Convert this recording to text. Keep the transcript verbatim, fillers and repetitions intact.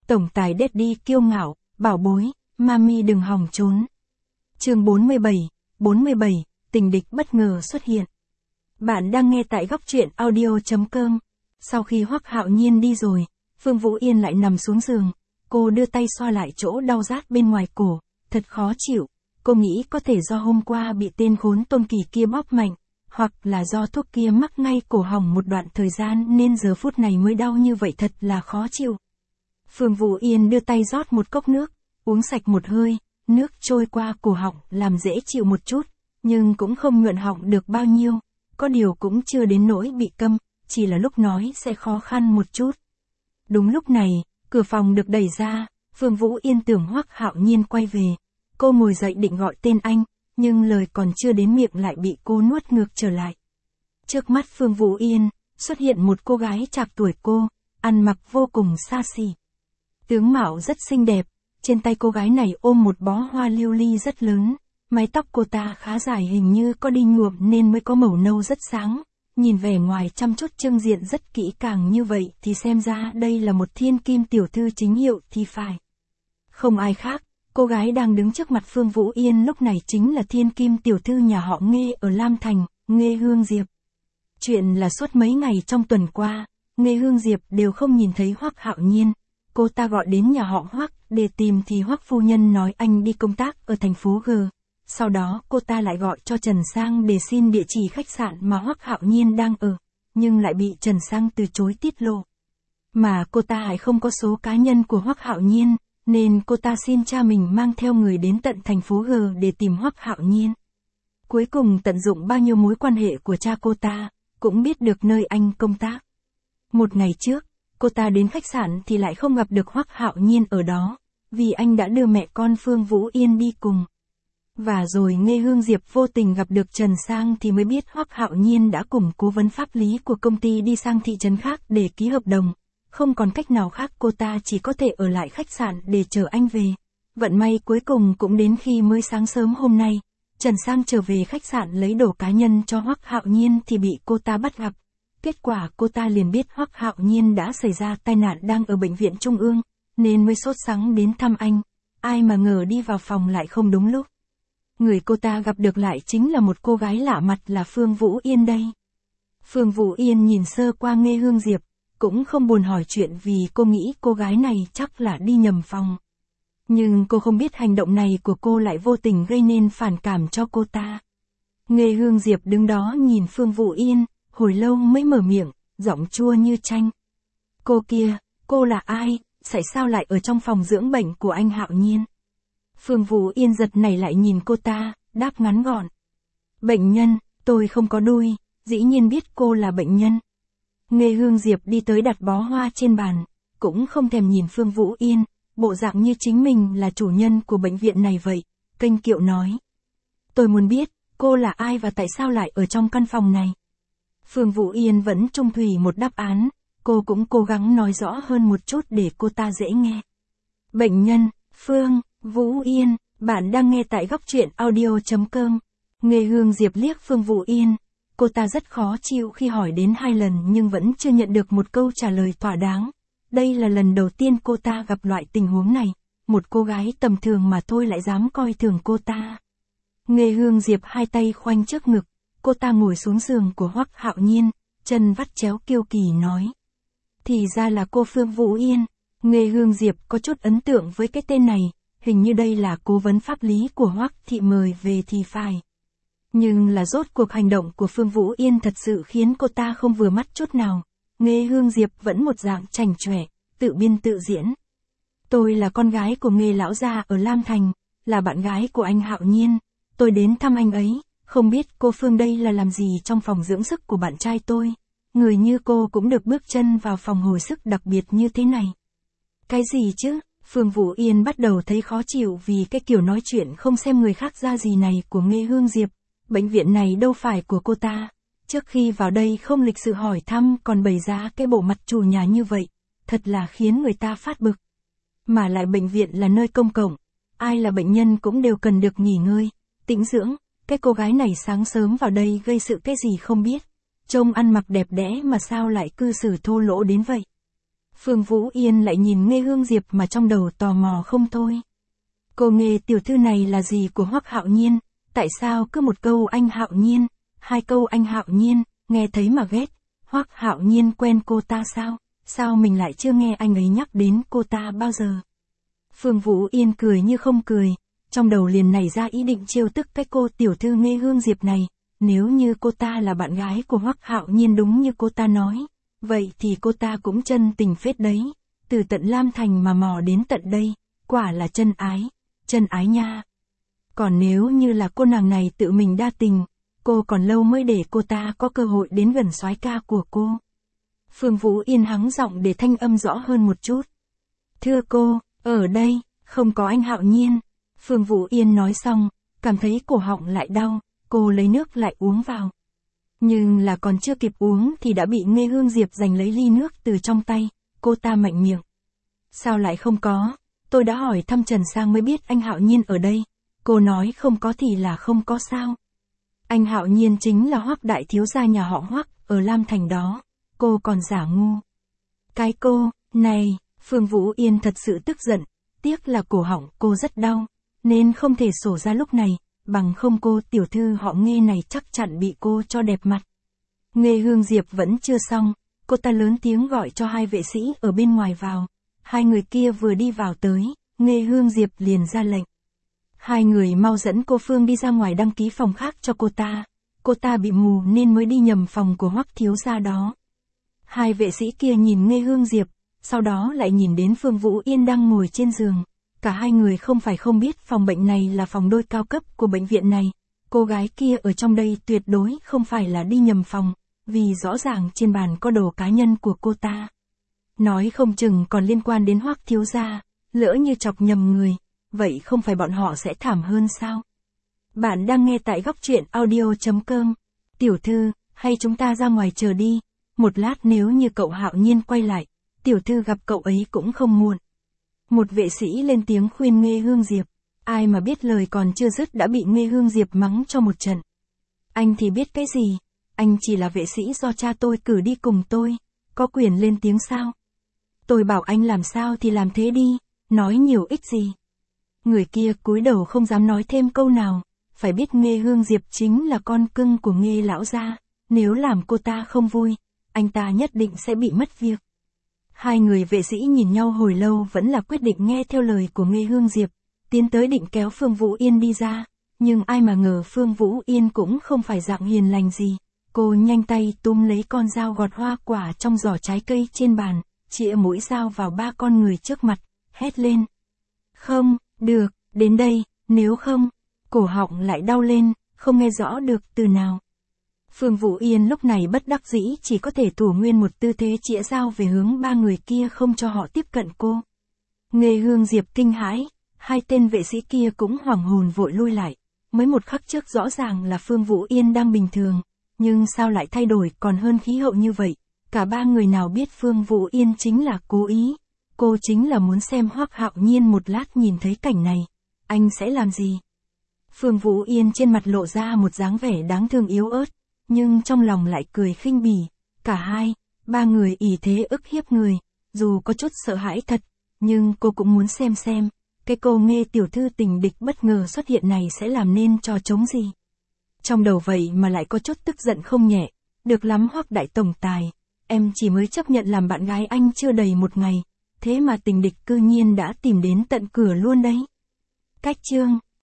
Tổng tài Daddy kiêu ngạo, bảo bối, mami đừng hòng trốn. Chương bốn mươi bảy, bốn mươi bảy, tình địch bất ngờ xuất hiện. Bạn đang nghe tại góc truyện audio chấm com. Sau khi Hoắc Hạo Nhiên đi rồi, Phương Vũ Yên lại nằm xuống giường, cô đưa tay xoa lại chỗ đau rát bên ngoài cổ, thật khó chịu. Cô nghĩ có thể do hôm qua bị tên khốn Tôn Kỳ kia bóp mạnh, hoặc là do thuốc kia mắc ngay cổ họng một đoạn thời gian nên giờ phút này mới đau như vậy, thật là khó chịu. Phương Vũ Yên đưa tay rót một cốc nước, uống sạch một hơi, nước trôi qua cổ họng làm dễ chịu một chút, nhưng cũng không nhuận họng được bao nhiêu, có điều cũng chưa đến nỗi bị câm, chỉ là lúc nói sẽ khó khăn một chút. Đúng lúc này, cửa phòng được đẩy ra, Phương Vũ Yên tưởng Hoắc Hạo Nhiên quay về. Cô ngồi dậy định gọi tên anh, nhưng lời còn chưa đến miệng lại bị cô nuốt ngược trở lại. Trước mắt Phương Vũ Yên, xuất hiện một cô gái trạc tuổi cô, ăn mặc vô cùng xa xỉ. Tướng mạo rất xinh đẹp, trên tay cô gái này ôm một bó hoa lưu ly rất lớn, mái tóc cô ta khá dài, hình như có đi nhuộm nên mới có màu nâu rất sáng. Nhìn vẻ ngoài chăm chút trưng diện rất kỹ càng như vậy thì xem ra đây là một thiên kim tiểu thư chính hiệu thì phải. Không ai khác, cô gái đang đứng trước mặt Phương Vũ Yên lúc này chính là thiên kim tiểu thư nhà họ Nghê ở Lam Thành, Nghê Hương Diệp. Chuyện là suốt mấy ngày trong tuần qua, Nghê Hương Diệp đều không nhìn thấy Hoắc Hạo Nhiên. Cô ta gọi đến nhà họ Hoắc để tìm thì Hoắc phu nhân nói anh đi công tác ở thành phố G. Sau đó cô ta lại gọi cho Trần Sang để xin địa chỉ khách sạn mà Hoắc Hạo Nhiên đang ở, nhưng lại bị Trần Sang từ chối tiết lộ. Mà cô ta lại không có số cá nhân của Hoắc Hạo Nhiên, nên cô ta xin cha mình mang theo người đến tận thành phố G để tìm Hoắc Hạo Nhiên. Cuối cùng tận dụng bao nhiêu mối quan hệ của cha cô ta, cũng biết được nơi anh công tác. Một ngày trước, cô ta đến khách sạn thì lại không gặp được Hoắc Hạo Nhiên ở đó, vì anh đã đưa mẹ con Phương Vũ Yên đi cùng. Và rồi Nghê Hương Diệp vô tình gặp được Trần Sang thì mới biết Hoắc Hạo Nhiên đã cùng cố vấn pháp lý của công ty đi sang thị trấn khác để ký hợp đồng. Không còn cách nào khác, cô ta chỉ có thể ở lại khách sạn để chờ anh về. Vận may cuối cùng cũng đến khi mới sáng sớm hôm nay, Trần Sang trở về khách sạn lấy đồ cá nhân cho Hoắc Hạo Nhiên thì bị cô ta bắt gặp. Kết quả cô ta liền biết Hoắc Hạo Nhiên đã xảy ra tai nạn đang ở bệnh viện Trung ương, nên mới sốt sắng đến thăm anh. Ai mà ngờ đi vào phòng lại không đúng lúc. Người cô ta gặp được lại chính là một cô gái lạ mặt là Phương Vũ Yên đây. Phương Vũ Yên nhìn sơ qua Nghê Hương Diệp, cũng không buồn hỏi chuyện vì cô nghĩ cô gái này chắc là đi nhầm phòng. Nhưng cô không biết hành động này của cô lại vô tình gây nên phản cảm cho cô ta. Nghê Hương Diệp đứng đó nhìn Phương Vũ Yên, hồi lâu mới mở miệng, giọng chua như chanh. Cô kia, cô là ai, tại sao lại ở trong phòng dưỡng bệnh của anh Hạo Nhiên? Phương Vũ Yên giật nảy lại nhìn cô ta, đáp ngắn gọn. Bệnh nhân, tôi không có đuôi, dĩ nhiên biết cô là bệnh nhân. Nghê Hương Diệp đi tới đặt bó hoa trên bàn, cũng không thèm nhìn Phương Vũ Yên, bộ dạng như chính mình là chủ nhân của bệnh viện này vậy, kênh kiệu nói. Tôi muốn biết, cô là ai và tại sao lại ở trong căn phòng này? Phương Vũ Yên vẫn trung thủy một đáp án, cô cũng cố gắng nói rõ hơn một chút để cô ta dễ nghe. Bệnh nhân, Phương Vũ Yên, bạn đang nghe tại góc truyện audio chấm com. Nghê Hương Diệp liếc Phương Vũ Yên. Cô ta rất khó chịu khi hỏi đến hai lần nhưng vẫn chưa nhận được một câu trả lời thỏa đáng. Đây là lần đầu tiên cô ta gặp loại tình huống này, một cô gái tầm thường mà thôi lại dám coi thường cô ta. Nghê Hương Diệp hai tay khoanh trước ngực, cô ta ngồi xuống giường của Hoắc Hạo Nhiên, chân vắt chéo kiêu kỳ nói. Thì ra là cô Phương Vũ Yên. Nghê Hương Diệp có chút ấn tượng với cái tên này, hình như đây là cố vấn pháp lý của Hoắc thị mời về thì phải. Nhưng là rốt cuộc hành động của Phương Vũ Yên thật sự khiến cô ta không vừa mắt chút nào. Nghê Hương Diệp vẫn một dạng chảnh chọe, tự biên tự diễn. Tôi là con gái của Nghê lão gia ở Lam Thành, là bạn gái của anh Hạo Nhiên. Tôi đến thăm anh ấy, không biết cô Phương đây là làm gì trong phòng dưỡng sức của bạn trai tôi. Người như cô cũng được bước chân vào phòng hồi sức đặc biệt như thế này. Cái gì chứ? Phương Vũ Yên bắt đầu thấy khó chịu vì cái kiểu nói chuyện không xem người khác ra gì này của Nghê Hương Diệp. Bệnh viện này đâu phải của cô ta. Trước khi vào đây không lịch sự hỏi thăm còn bày ra cái bộ mặt chủ nhà như vậy. Thật là khiến người ta phát bực. Mà lại bệnh viện là nơi công cộng. Ai là bệnh nhân cũng đều cần được nghỉ ngơi, tĩnh dưỡng. Cái cô gái này sáng sớm vào đây gây sự cái gì không biết. Trông ăn mặc đẹp đẽ mà sao lại cư xử thô lỗ đến vậy. Phương Vũ Yên lại nhìn Nghê Hương Diệp mà trong đầu tò mò không thôi. Cô Nghê tiểu thư này là gì của Hoắc Hạo Nhiên, tại sao cứ một câu anh Hạo Nhiên, hai câu anh Hạo Nhiên, nghe thấy mà ghét, Hoắc Hạo Nhiên quen cô ta sao, sao mình lại chưa nghe anh ấy nhắc đến cô ta bao giờ. Phương Vũ Yên cười như không cười, trong đầu liền nảy ra ý định trêu tức cái cô tiểu thư Nghê Hương Diệp này, nếu như cô ta là bạn gái của Hoắc Hạo Nhiên đúng như cô ta nói, vậy thì cô ta cũng chân tình phết đấy, từ tận Lam Thành mà mò đến tận đây, quả là chân ái, chân ái nha. Còn nếu như là cô nàng này tự mình đa tình, cô còn lâu mới để cô ta có cơ hội đến gần soái ca của cô. Phương Vũ Yên hắng giọng để thanh âm rõ hơn một chút. Thưa cô, ở đây, không có anh Hạo Nhiên. Phương Vũ Yên nói xong, cảm thấy cổ họng lại đau, cô lấy nước lại uống vào. Nhưng là còn chưa kịp uống thì đã bị Nghê Hương Diệp giành lấy ly nước từ trong tay, cô ta mạnh miệng. Sao lại không có, tôi đã hỏi thăm Trần Sang mới biết anh Hạo Nhiên ở đây, cô nói không có thì là không có sao. Anh Hạo Nhiên chính là Hoắc đại thiếu gia nhà họ Hoắc ở Lam Thành đó, cô còn giả ngu. Cái cô, này, Phương Vũ Yên thật sự tức giận, tiếc là cổ họng cô rất đau, nên không thể sổ ra lúc này, bằng không cô tiểu thư họ Nghê này chắc chắn bị cô cho đẹp mặt. Nghê Hương Diệp vẫn chưa xong, cô ta lớn tiếng gọi cho hai vệ sĩ ở bên ngoài vào, hai người kia vừa đi vào tới, Nghê Hương Diệp liền ra lệnh. Hai người mau dẫn cô Phương đi ra ngoài đăng ký phòng khác cho cô ta, cô ta bị mù nên mới đi nhầm phòng của Hoắc thiếu gia đó. Hai vệ sĩ kia nhìn Nghê Hương Diệp, sau đó lại nhìn đến Phương Vũ Yên đang ngồi trên giường. Cả hai người không phải không biết phòng bệnh này là phòng đôi cao cấp của bệnh viện này. Cô gái kia ở trong đây tuyệt đối không phải là đi nhầm phòng, vì rõ ràng trên bàn có đồ cá nhân của cô ta. Nói không chừng còn liên quan đến Hoắc thiếu gia, lỡ như chọc nhầm người, vậy không phải bọn họ sẽ thảm hơn sao? Bạn đang nghe tại góc truyện audio chấm com. Tiểu thư, hay chúng ta ra ngoài chờ đi, một lát nếu như cậu Hạo Nhiên quay lại, tiểu thư gặp cậu ấy cũng không muộn. Một vệ sĩ lên tiếng khuyên Nghê Hương Diệp, ai mà biết lời còn chưa dứt đã bị Nghê Hương Diệp mắng cho một trận. Anh thì biết cái gì, anh chỉ là vệ sĩ do cha tôi cử đi cùng tôi, có quyền lên tiếng sao? Tôi bảo anh làm sao thì làm thế đi, nói nhiều ích gì. Người kia cúi đầu không dám nói thêm câu nào, phải biết Nghê Hương Diệp chính là con cưng của Nghê lão gia, nếu làm cô ta không vui, anh ta nhất định sẽ bị mất việc. Hai người vệ sĩ nhìn nhau hồi lâu vẫn là quyết định nghe theo lời của Nghê Hương Diệp, tiến tới định kéo Phương Vũ Yên đi ra, nhưng ai mà ngờ Phương Vũ Yên cũng không phải dạng hiền lành gì, cô nhanh tay túm lấy con dao gọt hoa quả trong giỏ trái cây trên bàn, chĩa mũi dao vào ba con người trước mặt, hét lên. Không, được, đến đây, nếu không, cổ họng lại đau lên, không nghe rõ được từ nào. Phương Vũ Yên lúc này bất đắc dĩ chỉ có thể thủ nguyên một tư thế chĩa dao về hướng ba người kia không cho họ tiếp cận cô. Nghê Hương Diệp kinh hãi, hai tên vệ sĩ kia cũng hoảng hồn vội lui lại, mới một khắc trước rõ ràng là Phương Vũ Yên đang bình thường, nhưng sao lại thay đổi còn hơn khí hậu như vậy, cả ba người nào biết Phương Vũ Yên chính là cố ý, cô chính là muốn xem Hoắc Hạo Nhiên một lát nhìn thấy cảnh này, anh sẽ làm gì. Phương Vũ Yên trên mặt lộ ra một dáng vẻ đáng thương yếu ớt, nhưng trong lòng lại cười khinh bỉ, cả hai, ba người ỷ thế ức hiếp người, dù có chút sợ hãi thật, nhưng cô cũng muốn xem xem, cái cô Nghê tiểu thư tình địch bất ngờ xuất hiện này sẽ làm nên trò trống gì. Trong đầu vậy mà lại có chút tức giận không nhẹ, được lắm Hoắc đại tổng tài, em chỉ mới chấp nhận làm bạn gái anh chưa đầy một ngày, thế mà tình địch cư nhiên đã tìm đến tận cửa luôn đấy. Cách chương